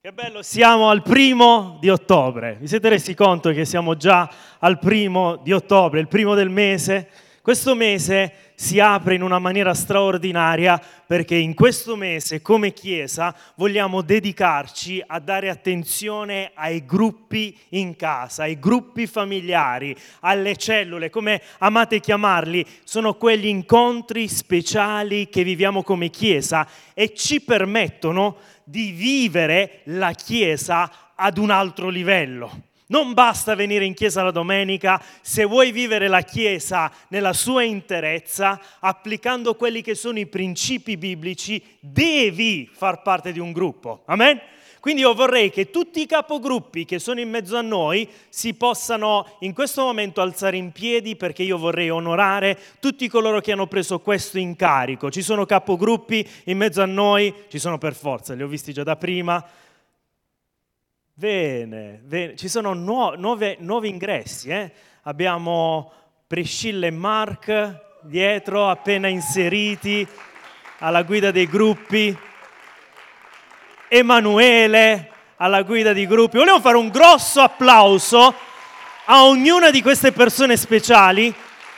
Che bello, siamo al 1° ottobre. Vi siete resi conto che siamo già al 1° ottobre, il primo del mese? Questo mese si apre in una maniera straordinaria perché in questo mese, come Chiesa, vogliamo dedicarci a dare attenzione ai gruppi in casa, ai gruppi familiari, alle cellule, come amate chiamarli. Sono quegli incontri speciali che viviamo come Chiesa e ci permettono di vivere la Chiesa ad un altro livello. Non basta venire in chiesa la domenica, se vuoi vivere la Chiesa nella sua interezza, applicando quelli che sono i principi biblici, devi far parte di un gruppo. Amen? Quindi io vorrei che tutti i capogruppi che sono in mezzo a noi si possano in questo momento alzare in piedi, perché io vorrei onorare tutti coloro che hanno preso questo incarico. Ci sono capogruppi in mezzo a noi, ci sono per forza, li ho visti già da prima. Bene, ci sono nuovi ingressi. Abbiamo Priscilla e Mark dietro, appena inseriti alla guida dei gruppi. Emanuele alla guida di gruppi. Volevo fare un grosso applauso a ognuna di queste persone speciali.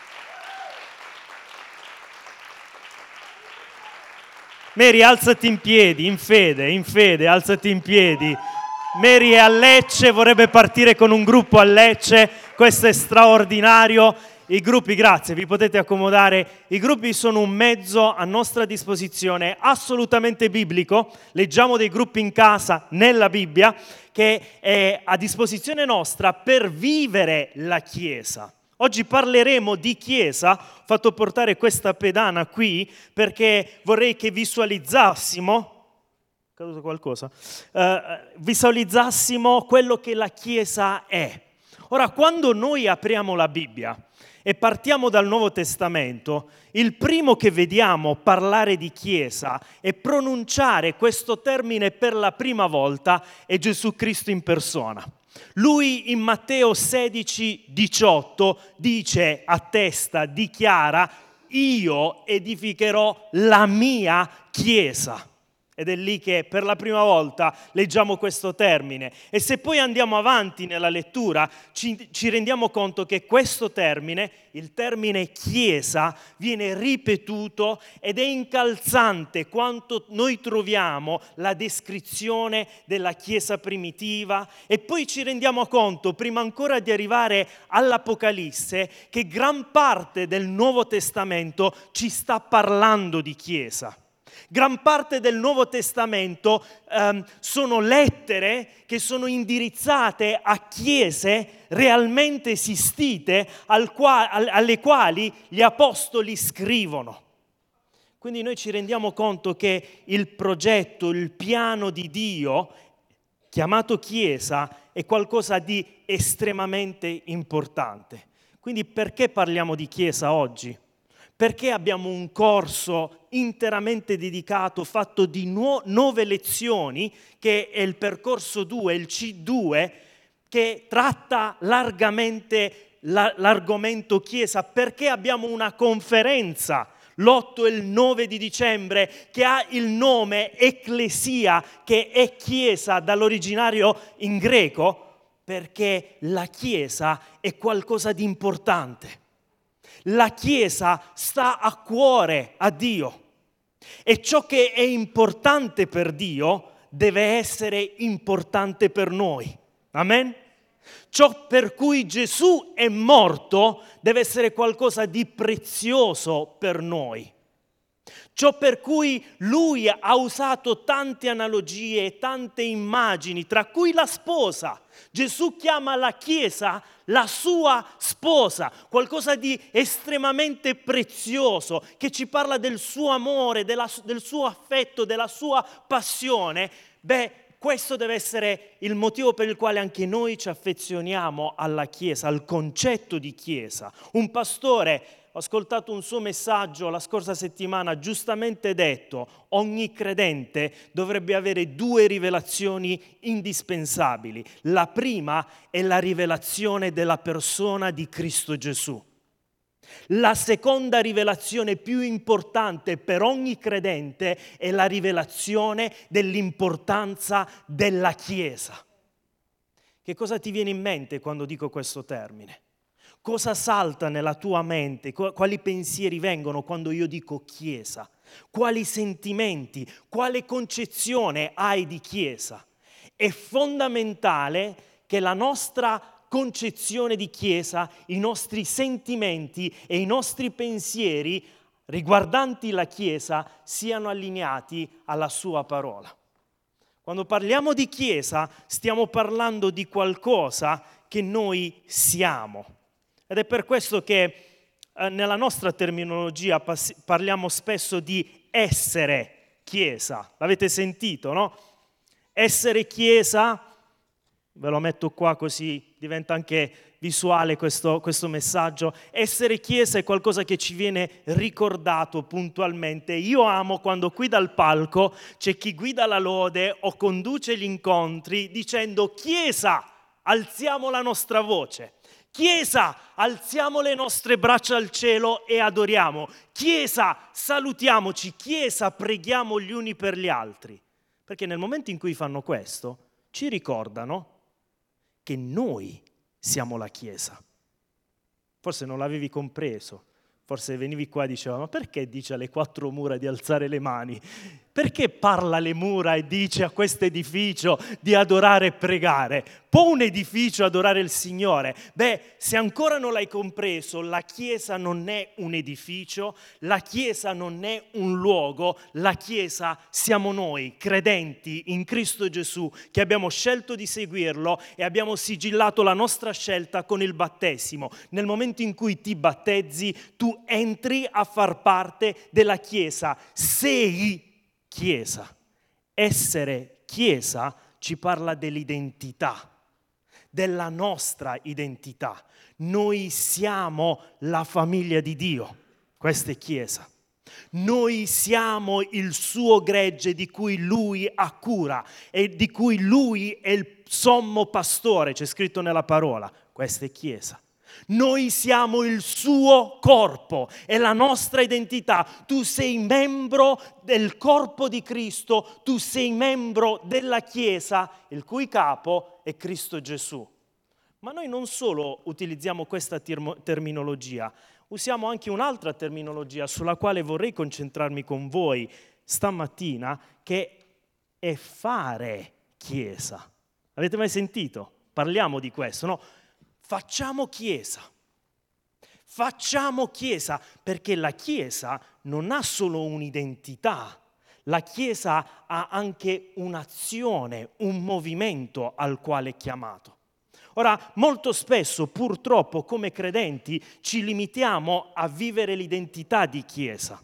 Mary, alzati in piedi, in fede, alzati in piedi. Mary è a Lecce, vorrebbe partire con un gruppo a Lecce, questo è straordinario. I gruppi, grazie, vi potete accomodare. I gruppi sono un mezzo a nostra disposizione assolutamente biblico. Leggiamo dei gruppi in casa nella Bibbia che è a disposizione nostra per vivere la Chiesa. Oggi parleremo di Chiesa. Ho fatto portare questa pedana qui perché vorrei che visualizzassimo quello che la Chiesa è. Ora, quando noi apriamo la Bibbia e partiamo dal Nuovo Testamento, il primo che vediamo parlare di Chiesa e pronunciare questo termine per la prima volta è Gesù Cristo in persona. Lui in Matteo 16,18 dice, dichiara, io edificherò la mia Chiesa. Ed è lì che per la prima volta leggiamo questo termine. E se poi andiamo avanti nella lettura, ci rendiamo conto che questo termine, il termine Chiesa, viene ripetuto ed è incalzante quanto noi troviamo la descrizione della Chiesa primitiva. E poi ci rendiamo conto, prima ancora di arrivare all'Apocalisse, che gran parte del Nuovo Testamento ci sta parlando di Chiesa. Gran parte del Nuovo Testamento sono lettere che sono indirizzate a chiese realmente esistite alle quali gli apostoli scrivono. Quindi noi ci rendiamo conto che il progetto, il piano di Dio, chiamato Chiesa, è qualcosa di estremamente importante. Quindi perché parliamo di Chiesa oggi? Perché abbiamo un corso interamente dedicato, fatto di 9 lezioni, che è il percorso 2, il C2, che tratta largamente l'argomento Chiesa. Perché abbiamo una conferenza l'8 e il 9 di dicembre che ha il nome Ecclesia, che è Chiesa dall'originario in greco? Perché la Chiesa è qualcosa di importante. La Chiesa sta a cuore a Dio e ciò che è importante per Dio deve essere importante per noi. Amen? Ciò per cui Gesù è morto deve essere qualcosa di prezioso per noi. Ciò per cui Lui ha usato tante analogie e tante immagini, tra cui la sposa. Gesù chiama la Chiesa la sua sposa, qualcosa di estremamente prezioso, che ci parla del suo amore, del suo affetto, della sua passione. Questo deve essere il motivo per il quale anche noi ci affezioniamo alla Chiesa, al concetto di Chiesa. Un pastore, ho ascoltato un suo messaggio la scorsa settimana, ha giustamente detto: ogni credente dovrebbe avere 2 rivelazioni indispensabili. La prima è la rivelazione della persona di Cristo Gesù. La seconda rivelazione più importante per ogni credente è la rivelazione dell'importanza della Chiesa. Che cosa ti viene in mente quando dico questo termine? Cosa salta nella tua mente? Quali pensieri vengono quando io dico Chiesa? Quali sentimenti? Quale concezione hai di Chiesa? È fondamentale che la nostra concezione di Chiesa, i nostri sentimenti e i nostri pensieri riguardanti la Chiesa siano allineati alla sua parola. Quando parliamo di Chiesa, stiamo parlando di qualcosa che noi siamo. Ed è per questo che nella nostra terminologia parliamo spesso di essere Chiesa. L'avete sentito, no? Essere Chiesa, ve lo metto qua così diventa anche visuale questo messaggio. Essere Chiesa è qualcosa che ci viene ricordato puntualmente. Io amo quando qui dal palco c'è chi guida la lode o conduce gli incontri dicendo Chiesa, alziamo la nostra voce. Chiesa, alziamo le nostre braccia al cielo e adoriamo. Chiesa, salutiamoci. Chiesa, preghiamo gli uni per gli altri. Perché nel momento in cui fanno questo, ci ricordano che noi siamo la Chiesa. Forse non l'avevi compreso, forse venivi qua e dicevi, ma perché dice alle 4 mura di alzare le mani? Perché parla alle mura e dice a questo edificio di adorare e pregare? Può un edificio adorare il Signore? Beh, se ancora non l'hai compreso, la Chiesa non è un edificio, la Chiesa non è un luogo, la Chiesa siamo noi, credenti in Cristo Gesù, che abbiamo scelto di seguirlo e abbiamo sigillato la nostra scelta con il battesimo. Nel momento in cui ti battezzi, tu entri a far parte della Chiesa, sei Chiesa. Essere Chiesa ci parla dell'identità, della nostra identità. Noi siamo la famiglia di Dio, questa è Chiesa. Noi siamo il suo gregge di cui Lui ha cura e di cui Lui è il sommo pastore, c'è scritto nella parola, questa è Chiesa. Noi siamo il suo corpo, è la nostra identità. Tu sei membro del corpo di Cristo, tu sei membro della Chiesa, il cui capo è Cristo Gesù. Ma noi non solo utilizziamo questa terminologia, usiamo anche un'altra terminologia sulla quale vorrei concentrarmi con voi stamattina, che è fare Chiesa. Avete mai sentito? Parliamo di questo, no? Facciamo Chiesa. Facciamo Chiesa, perché la Chiesa non ha solo un'identità, la Chiesa ha anche un'azione, un movimento al quale è chiamato. Ora, molto spesso, purtroppo, come credenti, ci limitiamo a vivere l'identità di Chiesa.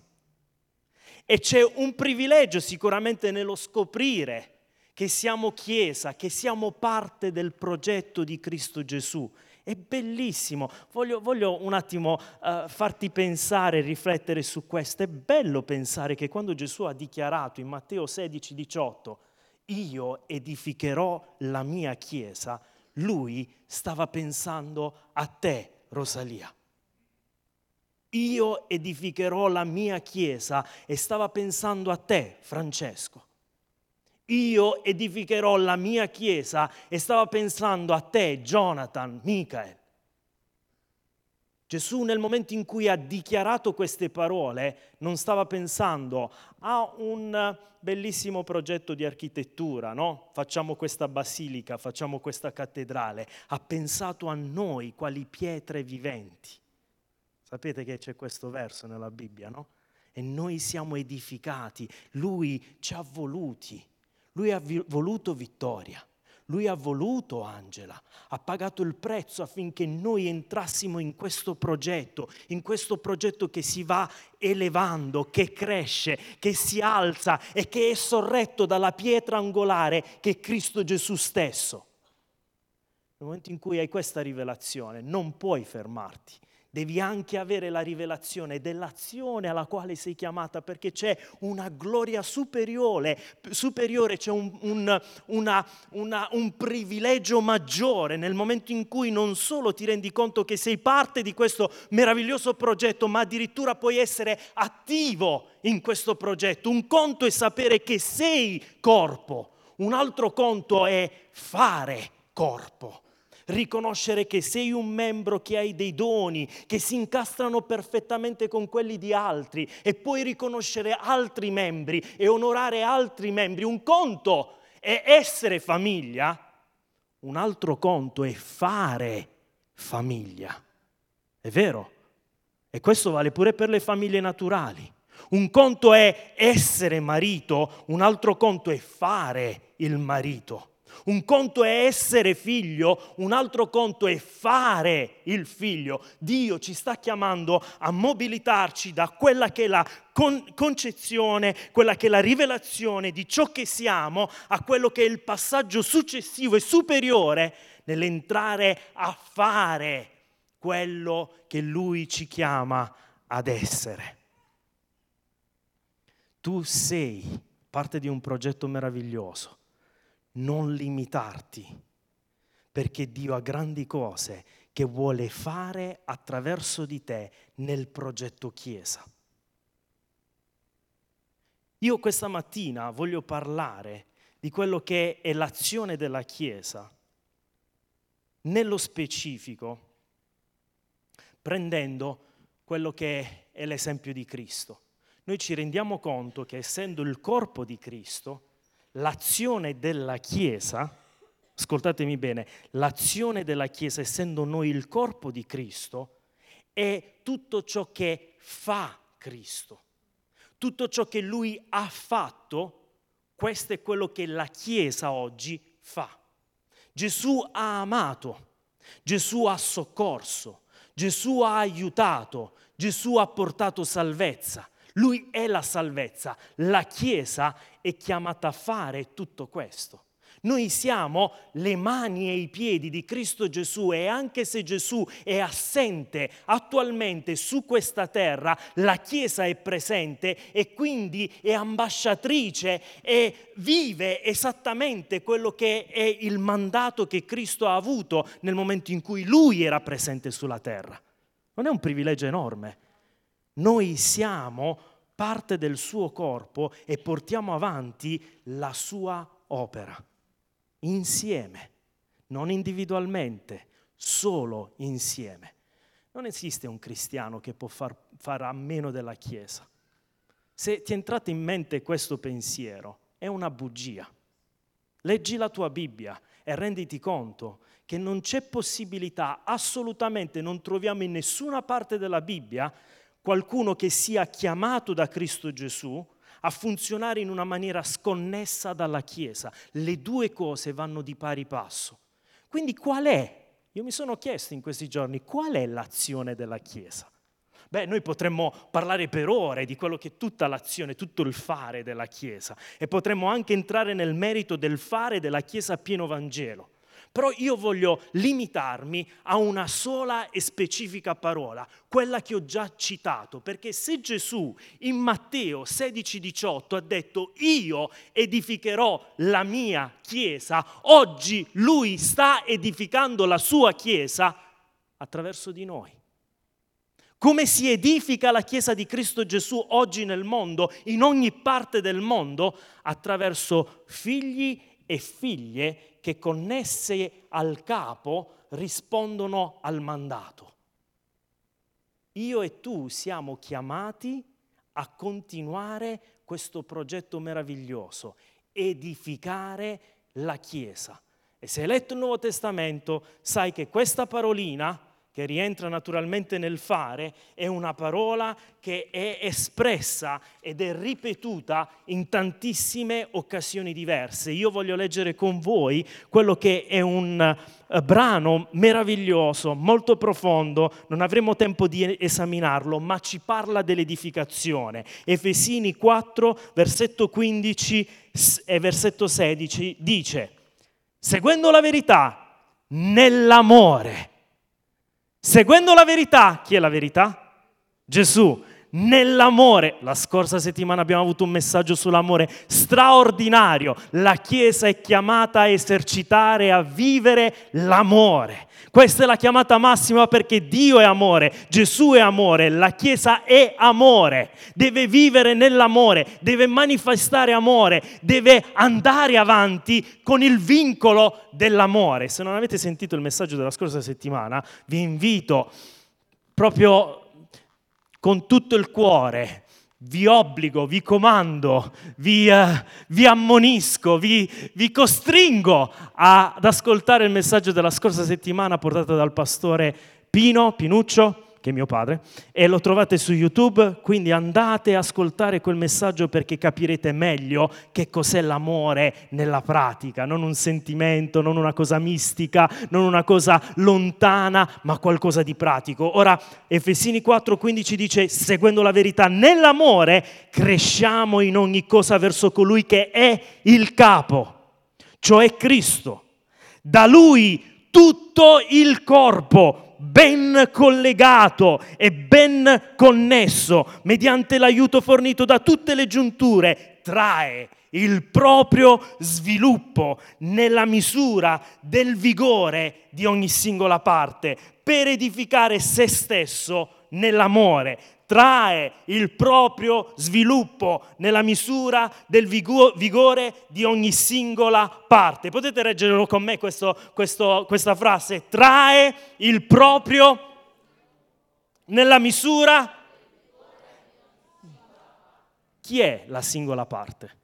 E c'è un privilegio sicuramente nello scoprire che siamo Chiesa, che siamo parte del progetto di Cristo Gesù. È bellissimo. Voglio un attimo farti pensare, riflettere su questo. È bello pensare che quando Gesù ha dichiarato in Matteo 16,18 io edificherò la mia Chiesa, Lui stava pensando a te, Rosalia. Io edificherò la mia Chiesa e stava pensando a te, Francesco. Io edificherò la mia Chiesa e stava pensando a te, Jonathan, Michael. Gesù nel momento in cui ha dichiarato queste parole non stava pensando a un bellissimo progetto di architettura, no? Facciamo questa basilica, facciamo questa cattedrale. Ha pensato a noi quali pietre viventi. Sapete che c'è questo verso nella Bibbia, no? E noi siamo edificati, Lui ci ha voluti. Lui ha voluto Vittoria, Lui ha voluto Angela, ha pagato il prezzo affinché noi entrassimo in questo progetto che si va elevando, che cresce, che si alza e che è sorretto dalla pietra angolare che è Cristo Gesù stesso. Nel momento in cui hai questa rivelazione non puoi fermarti, devi anche avere la rivelazione dell'azione alla quale sei chiamata, perché c'è una gloria superiore, c'è un privilegio maggiore nel momento in cui non solo ti rendi conto che sei parte di questo meraviglioso progetto, ma addirittura puoi essere attivo in questo progetto. Un conto è sapere che sei corpo, un altro conto è fare corpo. Riconoscere che sei un membro, che hai dei doni, che si incastrano perfettamente con quelli di altri, e poi riconoscere altri membri e onorare altri membri. Un conto è essere famiglia, un altro conto è fare famiglia. È vero? E questo vale pure per le famiglie naturali. Un conto è essere marito, un altro conto è fare il marito. Un conto è essere figlio, un altro conto è fare il figlio. Dio ci sta chiamando a mobilitarci da quella che è la concezione, quella che è la rivelazione di ciò che siamo, a quello che è il passaggio successivo e superiore nell'entrare a fare quello che Lui ci chiama ad essere. Tu sei parte di un progetto meraviglioso. Non limitarti, perché Dio ha grandi cose che vuole fare attraverso di te nel progetto Chiesa. Io questa mattina voglio parlare di quello che è l'azione della Chiesa, nello specifico, prendendo quello che è l'esempio di Cristo. Noi ci rendiamo conto che, essendo il corpo di Cristo, l'azione della Chiesa, ascoltatemi bene, l'azione della Chiesa, essendo noi il corpo di Cristo, è tutto ciò che fa Cristo. Tutto ciò che Lui ha fatto, questo è quello che la Chiesa oggi fa. Gesù ha amato, Gesù ha soccorso, Gesù ha aiutato, Gesù ha portato salvezza. Lui è la salvezza. La Chiesa è chiamata a fare tutto questo. Noi siamo le mani e i piedi di Cristo Gesù, e anche se Gesù è assente attualmente su questa terra, la Chiesa è presente e quindi è ambasciatrice e vive esattamente quello che è il mandato che Cristo ha avuto nel momento in cui Lui era presente sulla terra. Non è un privilegio enorme? Noi siamo parte del suo corpo e portiamo avanti la sua opera, insieme, non individualmente, solo insieme. Non esiste un cristiano che può far a meno della Chiesa. Se ti è entrato in mente questo pensiero, è una bugia. Leggi la tua Bibbia e renditi conto che non c'è possibilità, assolutamente non troviamo in nessuna parte della Bibbia qualcuno che sia chiamato da Cristo Gesù a funzionare in una maniera sconnessa dalla Chiesa. Le due cose vanno di pari passo. Quindi qual è? Io mi sono chiesto in questi giorni, qual è l'azione della Chiesa? Noi potremmo parlare per ore di quello che è tutta l'azione, tutto il fare della Chiesa, e potremmo anche entrare nel merito del fare della Chiesa a pieno Vangelo. Però io voglio limitarmi a una sola e specifica parola, quella che ho già citato, perché se Gesù in Matteo 16,18 ha detto io edificherò la mia Chiesa, oggi Lui sta edificando la sua Chiesa attraverso di noi. Come si edifica la Chiesa di Cristo Gesù oggi nel mondo, in ogni parte del mondo? Attraverso figli e figlie che, connesse al capo, rispondono al mandato. Io e tu siamo chiamati a continuare questo progetto meraviglioso, edificare la Chiesa. E se hai letto il Nuovo Testamento, sai che questa parolina, che rientra naturalmente nel fare, è una parola che è espressa ed è ripetuta in tantissime occasioni diverse. Io voglio leggere con voi quello che è un brano meraviglioso, molto profondo, non avremo tempo di esaminarlo, ma ci parla dell'edificazione. Efesini 4, versetto 15 e versetto 16 dice: seguendo la verità nell'amore, seguendo la verità. Chi è la verità? Gesù. Nell'amore. La scorsa settimana abbiamo avuto un messaggio sull'amore straordinario. La Chiesa è chiamata a esercitare, a vivere l'amore. Questa è la chiamata massima perché Dio è amore, Gesù è amore, la Chiesa è amore. Deve vivere nell'amore, deve manifestare amore, deve andare avanti con il vincolo dell'amore. Se non avete sentito il messaggio della scorsa settimana, vi invito proprio con tutto il cuore, vi obbligo, vi comando, vi ammonisco, vi costringo ad ascoltare il messaggio della scorsa settimana portato dal pastore Pinuccio, che è mio padre, e lo trovate su YouTube, quindi andate a ascoltare quel messaggio perché capirete meglio che cos'è l'amore nella pratica, non un sentimento, non una cosa mistica, non una cosa lontana, ma qualcosa di pratico. Ora, Efesini 4,15 dice, seguendo la verità nell'amore, cresciamo in ogni cosa verso colui che è il capo, cioè Cristo. Da Lui tutto il corpo, ben collegato e ben connesso, mediante l'aiuto fornito da tutte le giunture, trae il proprio sviluppo nella misura del vigore di ogni singola parte, per edificare se stesso nell'amore. Trae il proprio sviluppo nella misura del vigore di ogni singola parte. Potete leggerlo con me questa frase? Trae il proprio nella misura. Chi è la singola parte?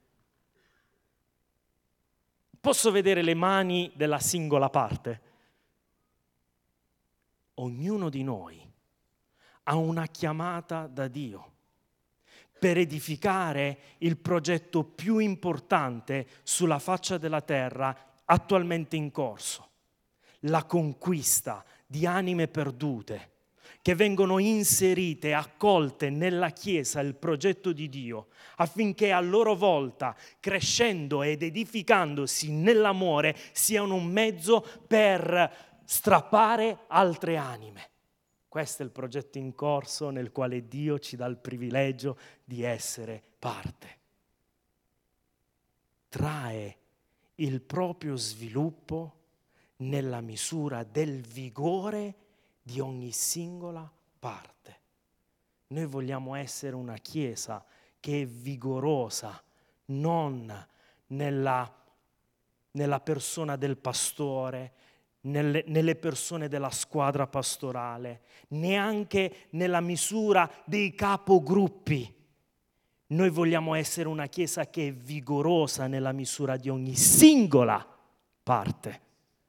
Posso vedere le mani della singola parte? Ognuno di noi ha una chiamata da Dio per edificare il progetto più importante sulla faccia della terra attualmente in corso, la conquista di anime perdute che vengono inserite, accolte nella Chiesa, il progetto di Dio, affinché a loro volta, crescendo ed edificandosi nell'amore, siano un mezzo per strappare altre anime. Questo è il progetto in corso nel quale Dio ci dà il privilegio di essere parte. Trae il proprio sviluppo nella misura del vigore di ogni singola parte. Noi vogliamo essere una Chiesa che è vigorosa, non nella persona del pastore, nelle persone della squadra pastorale, neanche nella misura dei capogruppi. Noi vogliamo essere una Chiesa che è vigorosa nella misura di ogni singola parte.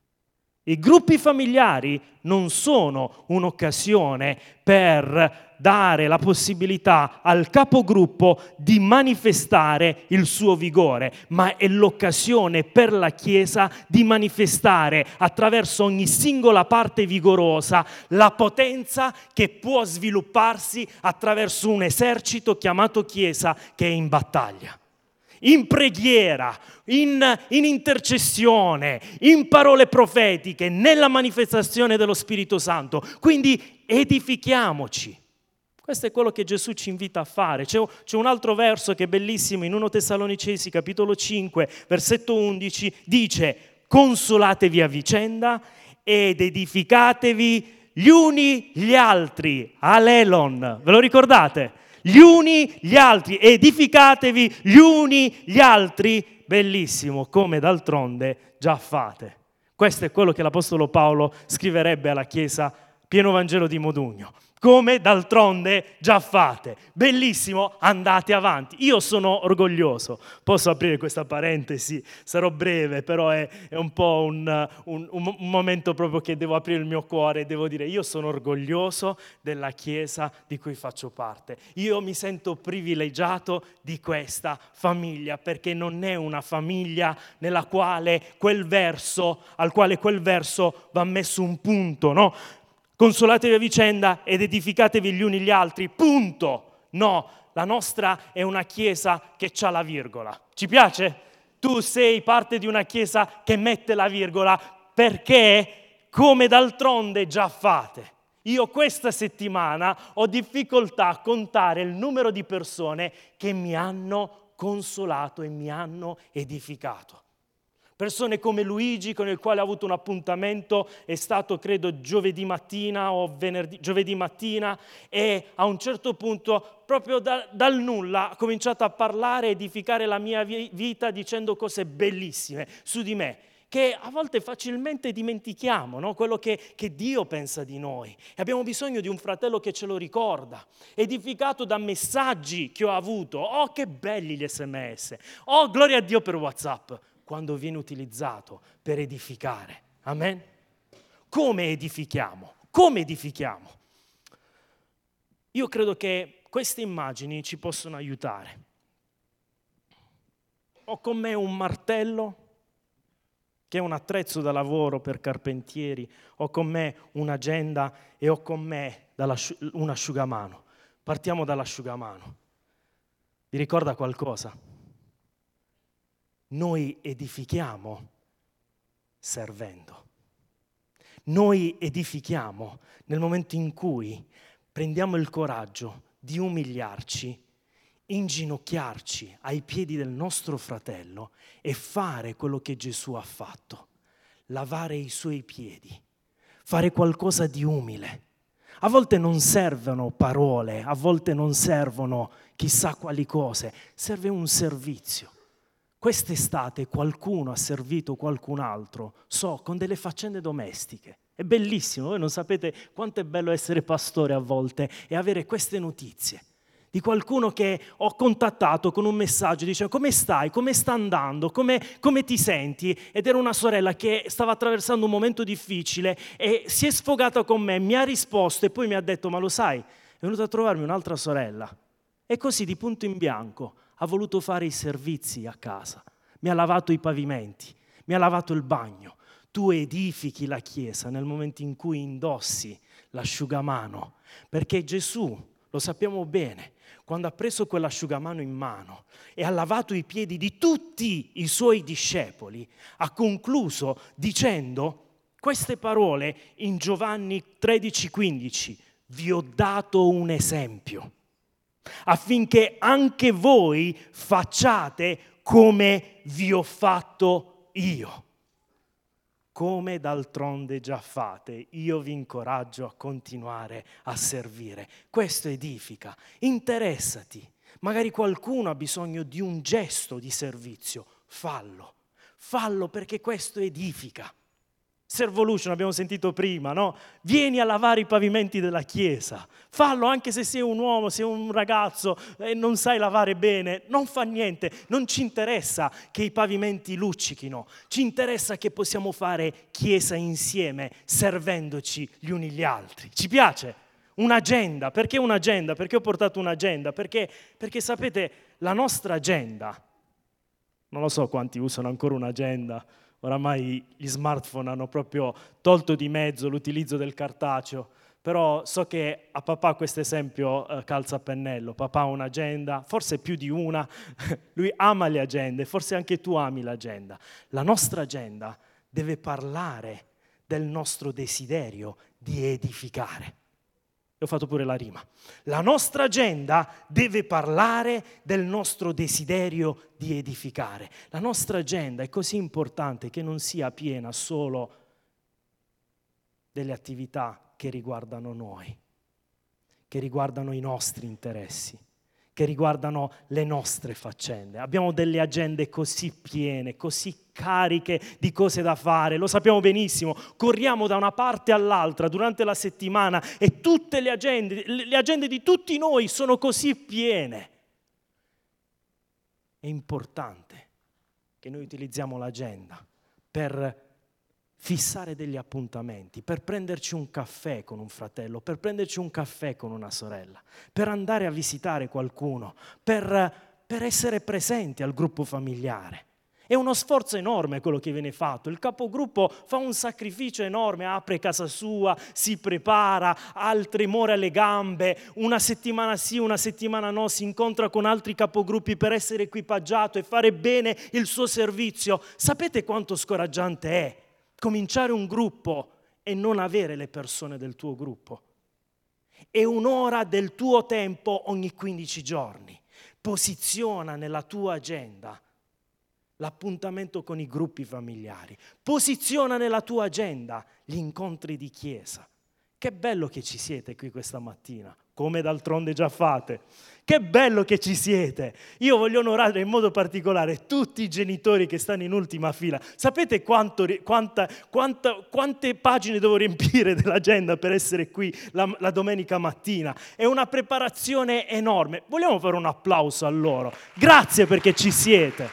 I gruppi familiari non sono un'occasione per dare la possibilità al capogruppo di manifestare il suo vigore, ma è l'occasione per la Chiesa di manifestare attraverso ogni singola parte vigorosa la potenza che può svilupparsi attraverso un esercito chiamato Chiesa che è in battaglia. In preghiera, in intercessione, in parole profetiche, nella manifestazione dello Spirito Santo. Quindi edifichiamoci. Questo è quello che Gesù ci invita a fare. C'è un altro verso che è bellissimo, in 1 Tessalonicesi, capitolo 5, versetto 11, dice: consolatevi a vicenda ed edificatevi gli uni gli altri. Allelon, ve lo ricordate? Gli uni gli altri, edificatevi gli uni gli altri, bellissimo, come d'altronde già fate. Questo è quello che l'Apostolo Paolo scriverebbe alla Chiesa Pieno Vangelo di Modugno. Come d'altronde già fate. Bellissimo, andate avanti. Io sono orgoglioso. Posso aprire questa parentesi? Sarò breve, però è un po' un momento proprio che devo aprire il mio cuore e devo dire: io sono orgoglioso della Chiesa di cui faccio parte. Io mi sento privilegiato di questa famiglia, perché non è una famiglia nella quale al quale quel verso va messo un punto, no? Consolatevi a vicenda ed edificatevi gli uni gli altri, punto. No, la nostra è una Chiesa che ha la virgola. Ci piace? Tu sei parte di una Chiesa che mette la virgola, perché come d'altronde già fate. Io questa settimana ho difficoltà a contare il numero di persone che mi hanno consolato e mi hanno edificato. Persone come Luigi, con il quale ho avuto un appuntamento, è stato credo giovedì mattina o giovedì mattina, e a un certo punto proprio dal nulla ha cominciato a parlare e edificare la mia vita dicendo cose bellissime su di me, che a volte facilmente dimentichiamo, no? Quello che Dio pensa di noi. E abbiamo bisogno di un fratello che ce lo ricorda, edificato da messaggi che ho avuto. Oh, che belli gli SMS! Oh, gloria a Dio per WhatsApp, quando viene utilizzato per edificare. Amen? Come edifichiamo? Come edifichiamo? Io credo che queste immagini ci possono aiutare. Ho con me un martello, che è un attrezzo da lavoro per carpentieri, ho con me un'agenda e ho con me un asciugamano. Partiamo dall'asciugamano. Vi ricorda qualcosa? Noi edifichiamo servendo. Noi edifichiamo nel momento in cui prendiamo il coraggio di umiliarci, inginocchiarci ai piedi del nostro fratello e fare quello che Gesù ha fatto, lavare i suoi piedi, fare qualcosa di umile. A volte non servono parole, a volte non servono chissà quali cose, serve un servizio. Quest'estate qualcuno ha servito qualcun altro, con delle faccende domestiche. È bellissimo, voi non sapete quanto è bello essere pastore a volte e avere queste notizie di qualcuno che ho contattato con un messaggio, dice: come stai, come sta andando, come ti senti? Ed era una sorella che stava attraversando un momento difficile e si è sfogata con me, mi ha risposto e poi mi ha detto: ma lo sai, è venuta a trovarmi un'altra sorella. E così di punto in bianco ha voluto fare i servizi a casa, mi ha lavato i pavimenti, mi ha lavato il bagno. Tu edifichi la Chiesa nel momento in cui indossi l'asciugamano, perché Gesù, lo sappiamo bene, quando ha preso quell'asciugamano in mano e ha lavato i piedi di tutti i suoi discepoli, ha concluso dicendo queste parole in Giovanni 13,15: vi ho dato un esempio, affinché anche voi facciate come vi ho fatto io. Come d'altronde già fate, io vi incoraggio a continuare a servire. Questo edifica. Interessati. Magari qualcuno ha bisogno di un gesto di servizio. Fallo. Fallo, perché questo edifica. Servolution, abbiamo sentito prima, no? Vieni a lavare i pavimenti della chiesa. Fallo anche se sei un uomo, sei un ragazzo e non sai lavare bene. Non fa niente, non ci interessa che i pavimenti luccichino. Ci interessa che possiamo fare chiesa insieme, servendoci gli uni gli altri. Ci piace? Un'agenda. Perché un'agenda? Perché ho portato un'agenda? Perché sapete, la nostra agenda, non lo so quanti usano ancora un'agenda. Oramai gli smartphone hanno proprio tolto di mezzo l'utilizzo del cartaceo, però so che a papà questo esempio calza a pennello. Papà ha un'agenda, forse più di una, lui ama le agende, forse anche tu ami l'agenda. La nostra agenda deve parlare del nostro desiderio di edificare. Ho fatto pure la rima. La nostra agenda deve parlare del nostro desiderio di edificare. La nostra agenda è così importante che non sia piena solo delle attività che riguardano noi, che riguardano i nostri interessi, che riguardano le nostre faccende. Abbiamo delle agende così piene, così cariche di cose da fare, lo sappiamo benissimo, corriamo da una parte all'altra durante la settimana e tutte le agende di tutti noi sono così piene. È importante che noi utilizziamo l'agenda per fissare degli appuntamenti, per prenderci un caffè con un fratello, per prenderci un caffè con una sorella, per andare a visitare qualcuno, per essere presenti al gruppo familiare. È uno sforzo enorme quello che viene fatto. Il capogruppo fa un sacrificio enorme, apre casa sua, si prepara, ha il tremore alle gambe, una settimana sì, una settimana no, si incontra con altri capogruppi per essere equipaggiato e fare bene il suo servizio. Sapete quanto scoraggiante è cominciare un gruppo e non avere le persone del tuo gruppo? e un'ora del tuo tempo ogni 15 giorni. Posiziona nella tua agenda l'appuntamento con i gruppi familiari. Posiziona nella tua agenda gli incontri di chiesa. Che bello che ci siete qui questa mattina, come d'altronde già fate. Che bello che ci siete. Io voglio onorare in modo particolare tutti i genitori che stanno in ultima fila. Sapete quante pagine devo riempire dell'agenda per essere qui la domenica mattina? È una preparazione enorme. Vogliamo fare un applauso a loro. Grazie perché ci siete.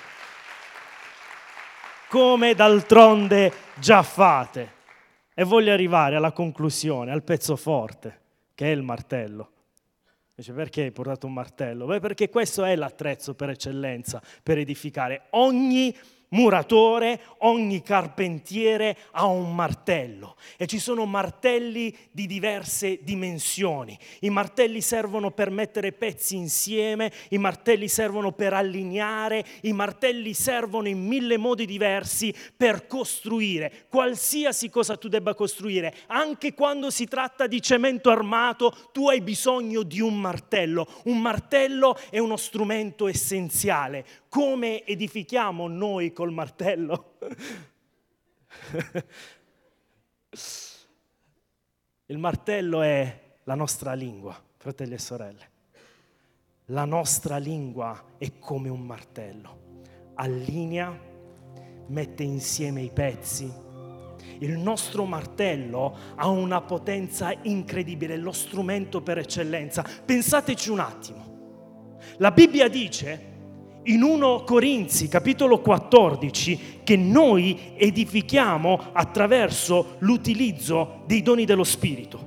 Come d'altronde già fate. E voglio arrivare alla conclusione, al pezzo forte, che è il martello. Dice, perché hai portato un martello? Beh, perché questo è l'attrezzo per eccellenza, per edificare. Ogni muratore, ogni carpentiere ha un martello e ci sono martelli di diverse dimensioni. I martelli servono per mettere pezzi insieme, i martelli servono per allineare, i martelli servono in 1000 modi diversi per costruire qualsiasi cosa tu debba costruire. Anche quando si tratta di cemento armato, tu hai bisogno di un martello. Un martello è uno strumento essenziale. Come edifichiamo noi col martello? Il martello è la nostra lingua, fratelli e sorelle. La nostra lingua è come un martello. Allinea, mette insieme i pezzi. Il nostro martello ha una potenza incredibile, è lo strumento per eccellenza. Pensateci un attimo. La Bibbia dice in 1 Corinzi, capitolo 14, che noi edifichiamo attraverso l'utilizzo dei doni dello Spirito.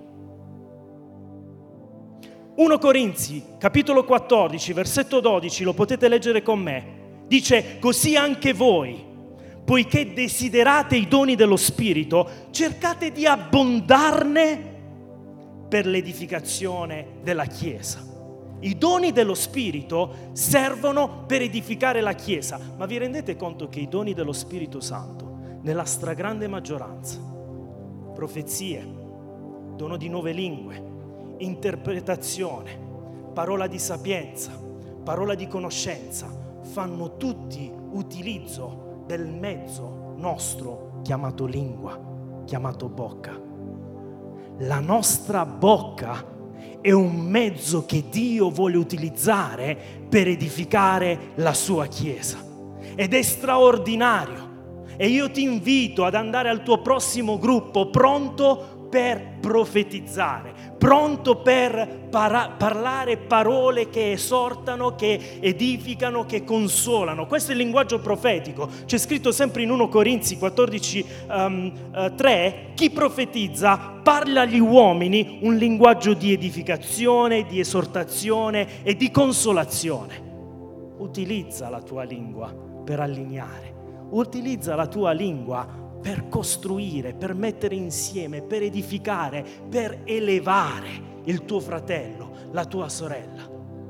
1 Corinzi, capitolo 14, versetto 12, lo potete leggere con me. Dice, così anche voi, poiché desiderate i doni dello Spirito, cercate di abbondarne per l'edificazione della Chiesa. I doni dello Spirito servono per edificare la Chiesa, ma vi rendete conto che i doni dello Spirito Santo, nella stragrande maggioranza, profezie, dono di nuove lingue, interpretazione, parola di sapienza, parola di conoscenza, fanno tutti utilizzo del mezzo nostro chiamato lingua, chiamato bocca. La nostra bocca è un mezzo che Dio vuole utilizzare per edificare la sua Chiesa. Ed è straordinario. E io ti invito ad andare al tuo prossimo gruppo pronto per profetizzare, pronto per parlare parole che esortano, che edificano, che consolano. Questo è il linguaggio profetico. C'è scritto sempre in 1 Corinzi 14, 3, chi profetizza parla agli uomini un linguaggio di edificazione, di esortazione e di consolazione. Utilizza la tua lingua per allineare, utilizza la tua lingua per costruire, per mettere insieme, per edificare, per elevare il tuo fratello, la tua sorella.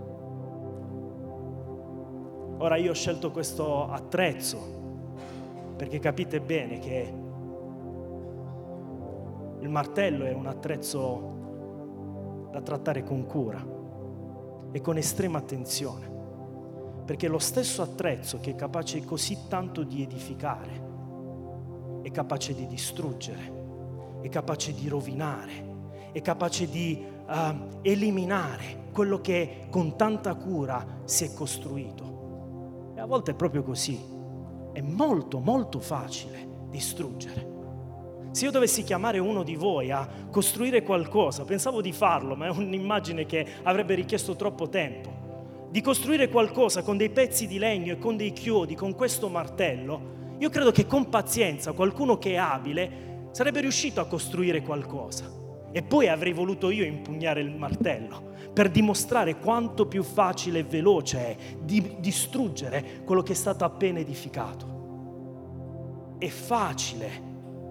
Ora io ho scelto questo attrezzo perché capite bene che il martello è un attrezzo da trattare con cura e con estrema attenzione, perché lo stesso attrezzo che è capace così tanto di edificare è capace di distruggere, è capace di rovinare, è capace di eliminare quello che con tanta cura si è costruito. E a volte è proprio così, è molto molto facile distruggere. Se io dovessi chiamare uno di voi a costruire qualcosa, pensavo di farlo, ma è un'immagine che avrebbe richiesto troppo tempo, di costruire qualcosa con dei pezzi di legno e con dei chiodi, con questo martello, io credo che con pazienza qualcuno che è abile sarebbe riuscito a costruire qualcosa. E poi avrei voluto io impugnare il martello per dimostrare quanto più facile e veloce è di distruggere quello che è stato appena edificato. È facile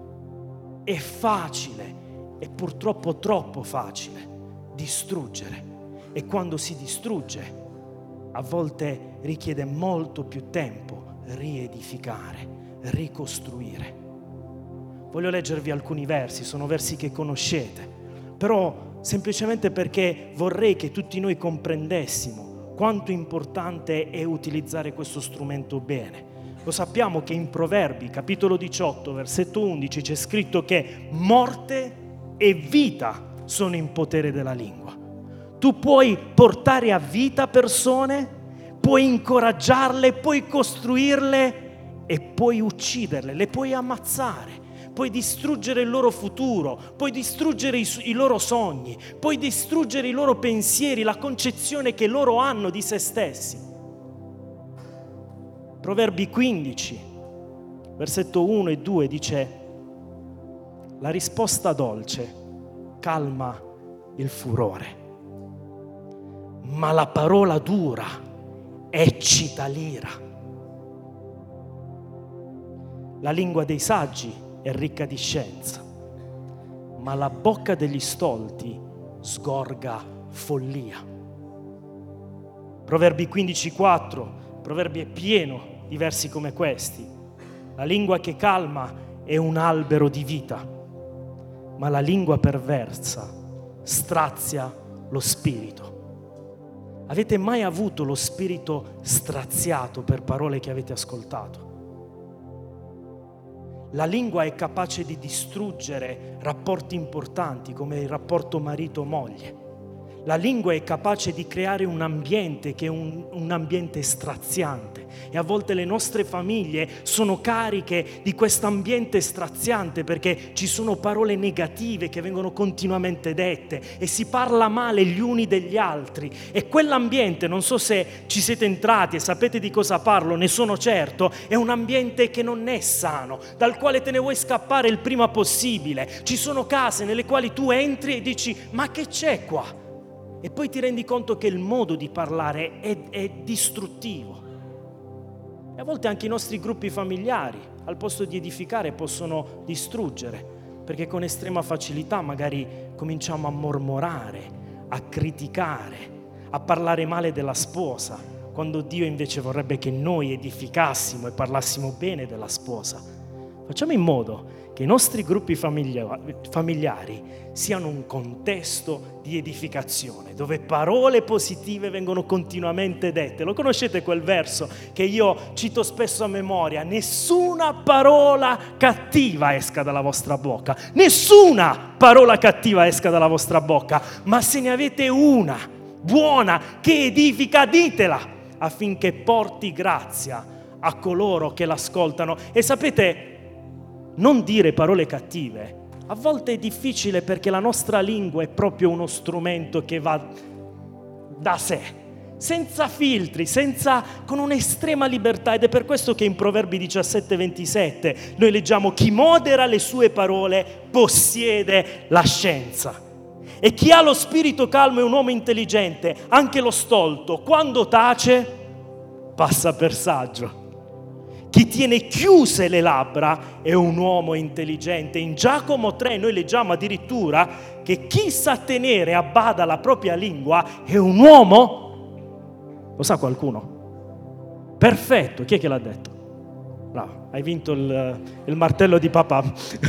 e purtroppo troppo facile distruggere. E quando si distrugge, a volte richiede molto più tempo riedificare, ricostruire. Voglio leggervi alcuni versi, sono versi che conoscete. però semplicemente perché vorrei che tutti noi comprendessimo quanto importante è utilizzare questo strumento bene. Lo sappiamo che in Proverbi, capitolo 18, versetto 11, c'è scritto che morte e vita sono in potere della lingua. Tu puoi portare a vita persone, puoi incoraggiarle, puoi costruirle e puoi ucciderle, le puoi ammazzare, puoi distruggere il loro futuro, puoi distruggere i loro sogni, puoi distruggere i loro pensieri, la concezione che loro hanno di se stessi. Proverbi 15, versetto 1 e 2 dice: la risposta dolce calma il furore, ma la parola dura eccita l'ira. La lingua dei saggi è ricca di scienza, ma la bocca degli stolti sgorga follia. Proverbi 15,4, Proverbi è pieno di versi come questi. La lingua che calma è un albero di vita, ma la lingua perversa strazia lo spirito. Avete mai avuto lo spirito straziato per parole che avete ascoltato? La lingua è capace di distruggere rapporti importanti come il rapporto marito-moglie. La lingua è capace di creare un ambiente che è un ambiente straziante, e a volte le nostre famiglie sono cariche di questo ambiente straziante perché ci sono parole negative che vengono continuamente dette e si parla male gli uni degli altri, e quell'ambiente, non so se ci siete entrati e sapete di cosa parlo, ne sono certo, è un ambiente che non è sano, dal quale te ne vuoi scappare il prima possibile. Ci sono case nelle quali tu entri e dici: ma che c'è qua? E poi ti rendi conto che il modo di parlare è distruttivo. E a volte anche i nostri gruppi familiari, al posto di edificare, possono distruggere, perché con estrema facilità magari cominciamo a mormorare, a criticare, a parlare male della sposa, quando Dio invece vorrebbe che noi edificassimo e parlassimo bene della sposa. Facciamo in modo che i nostri gruppi familiari siano un contesto di edificazione, dove parole positive vengono continuamente dette. Lo conoscete quel verso che io cito spesso a memoria? Nessuna parola cattiva esca dalla vostra bocca, nessuna parola cattiva esca dalla vostra bocca, ma se ne avete una buona che edifica, ditela, affinché porti grazia a coloro che l'ascoltano. E sapete, non dire parole cattive a volte è difficile, perché la nostra lingua è proprio uno strumento che va da sé, senza filtri, con un'estrema libertà, ed è per questo che in Proverbi 17:27 noi leggiamo: chi modera le sue parole possiede la scienza, e chi ha lo spirito calmo è un uomo intelligente. Anche lo stolto, quando tace, passa per saggio. Chi tiene chiuse le labbra è un uomo intelligente. In Giacomo 3 noi leggiamo addirittura che chi sa tenere a bada la propria lingua è un uomo, lo sa qualcuno? Perfetto. Chi è che l'ha detto? Bravo, hai vinto il martello di papà.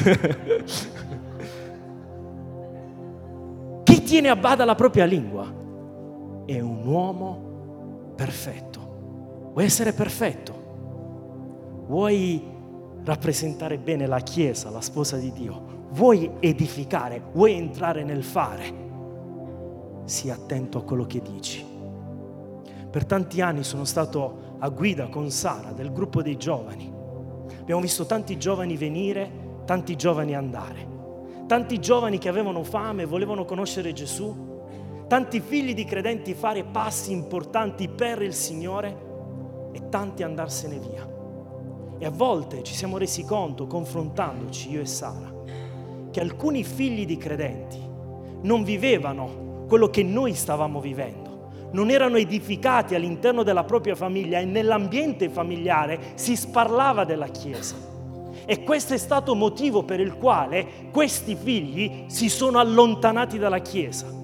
Chi tiene a bada la propria lingua è un uomo perfetto. Vuoi essere perfetto? Vuoi rappresentare bene la Chiesa, la sposa di Dio? Vuoi edificare? Vuoi entrare nel fare? Sii attento a quello che dici. Per tanti anni sono stato a guida con Sara del gruppo dei giovani. Abbiamo visto tanti giovani venire, tanti giovani andare, tanti giovani che avevano fame e volevano conoscere Gesù, tanti figli di credenti fare passi importanti per il Signore e tanti andarsene via. E a volte ci siamo resi conto, confrontandoci io e Sara, che alcuni figli di credenti non vivevano quello che noi stavamo vivendo, non erano edificati all'interno della propria famiglia, e nell'ambiente familiare si sparlava della Chiesa. E questo è stato motivo per il quale questi figli si sono allontanati dalla Chiesa.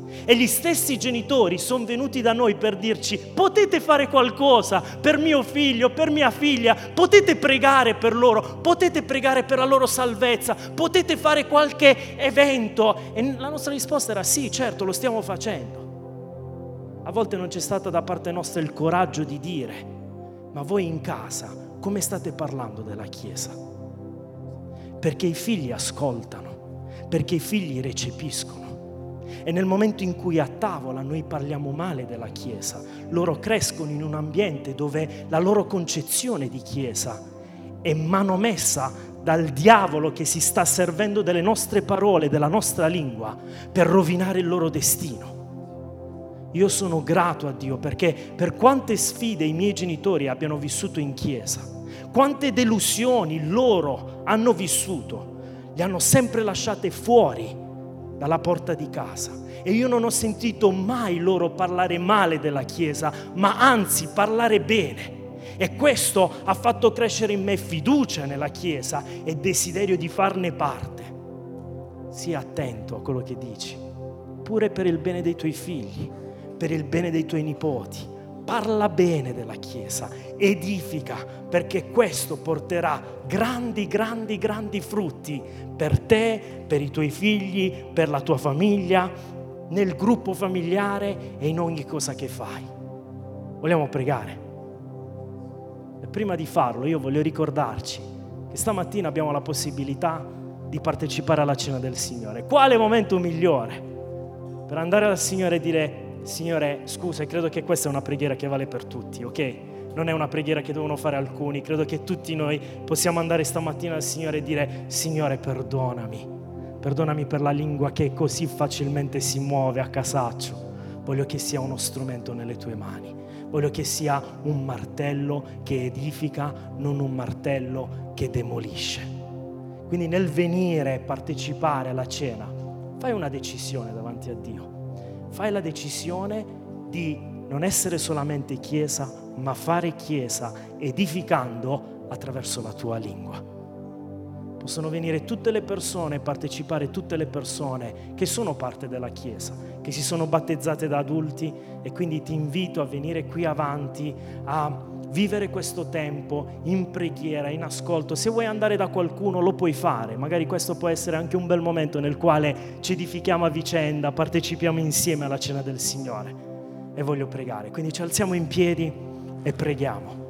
E gli stessi genitori sono venuti da noi per dirci: potete fare qualcosa per mio figlio, per mia figlia, potete pregare per loro, potete pregare per la loro salvezza, potete fare qualche evento. E la nostra risposta era: sì, certo, lo stiamo facendo. A volte non c'è stato da parte nostra il coraggio di dire: ma voi in casa come state parlando della Chiesa? Perché i figli ascoltano, perché i figli recepiscono. E nel momento in cui a tavola noi parliamo male della Chiesa, loro crescono in un ambiente dove la loro concezione di Chiesa è manomessa dal diavolo che si sta servendo delle nostre parole, della nostra lingua, per rovinare il loro destino. Io sono grato a Dio perché per quante sfide i miei genitori abbiano vissuto in Chiesa, quante delusioni loro hanno vissuto, li hanno sempre lasciate fuori dalla porta di casa, e io non ho sentito mai loro parlare male della Chiesa, ma anzi parlare bene. E questo ha fatto crescere in me fiducia nella Chiesa e desiderio di farne parte. Sii attento a quello che dici, pure per il bene dei tuoi figli, per il bene dei tuoi nipoti. Parla bene della Chiesa, edifica, perché questo porterà grandi frutti per te, per i tuoi figli, per la tua famiglia, nel gruppo familiare e in ogni cosa che fai. Vogliamo pregare? E prima di farlo io voglio ricordarci che stamattina abbiamo la possibilità di partecipare alla cena del Signore. Quale momento migliore per andare dal Signore e dire: Signore, scusa, credo che questa è una preghiera che vale per tutti, ok? Non è una preghiera che devono fare alcuni. Credo che tutti noi possiamo andare stamattina al Signore e dire: Signore, perdonami per la lingua che così facilmente si muove a casaccio. Voglio che sia uno strumento nelle tue mani. Voglio che sia un martello che edifica, non un martello che demolisce. Quindi nel venire e partecipare alla cena, fai una decisione davanti a Dio. Fai la decisione di non essere solamente Chiesa, ma fare Chiesa edificando attraverso la tua lingua. Possono venire tutte le persone, partecipare tutte le persone che sono parte della Chiesa, che si sono battezzate da adulti, e quindi ti invito a venire qui avanti a vivere questo tempo in preghiera, in ascolto. Se vuoi andare da qualcuno lo puoi fare, magari questo può essere anche un bel momento nel quale ci edifichiamo a vicenda, partecipiamo insieme alla cena del Signore. E voglio pregare, quindi ci alziamo in piedi e preghiamo.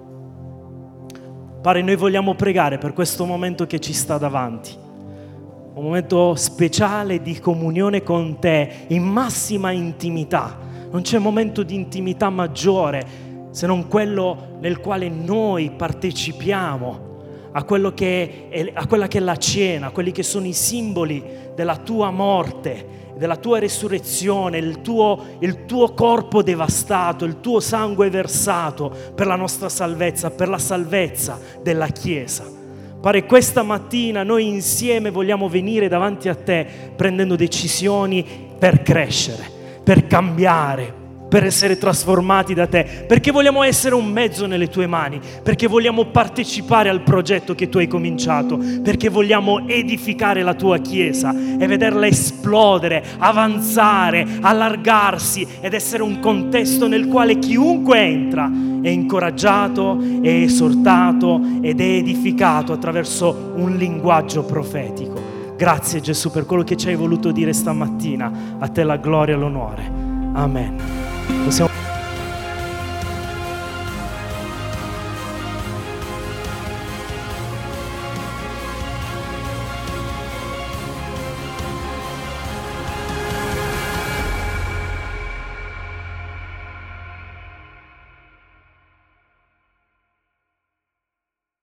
Padre, noi vogliamo pregare per questo momento che ci sta davanti, un momento speciale di comunione con te in massima intimità. Non c'è momento di intimità maggiore se non quello nel quale noi partecipiamo a quella che è la cena, quelli che sono i simboli della tua morte, della tua resurrezione, il tuo corpo devastato, il tuo sangue versato per la nostra salvezza, per la salvezza della Chiesa. Padre, questa mattina noi insieme vogliamo venire davanti a te prendendo decisioni per crescere, per cambiare, per essere trasformati da te, perché vogliamo essere un mezzo nelle tue mani, perché vogliamo partecipare al progetto che tu hai cominciato, perché vogliamo edificare la tua Chiesa e vederla esplodere, avanzare, allargarsi ed essere un contesto nel quale chiunque entra è incoraggiato, è esortato ed è edificato attraverso un linguaggio profetico. Grazie Gesù per quello che ci hai voluto dire stamattina. A te la gloria e l'onore. Amen. Possiamo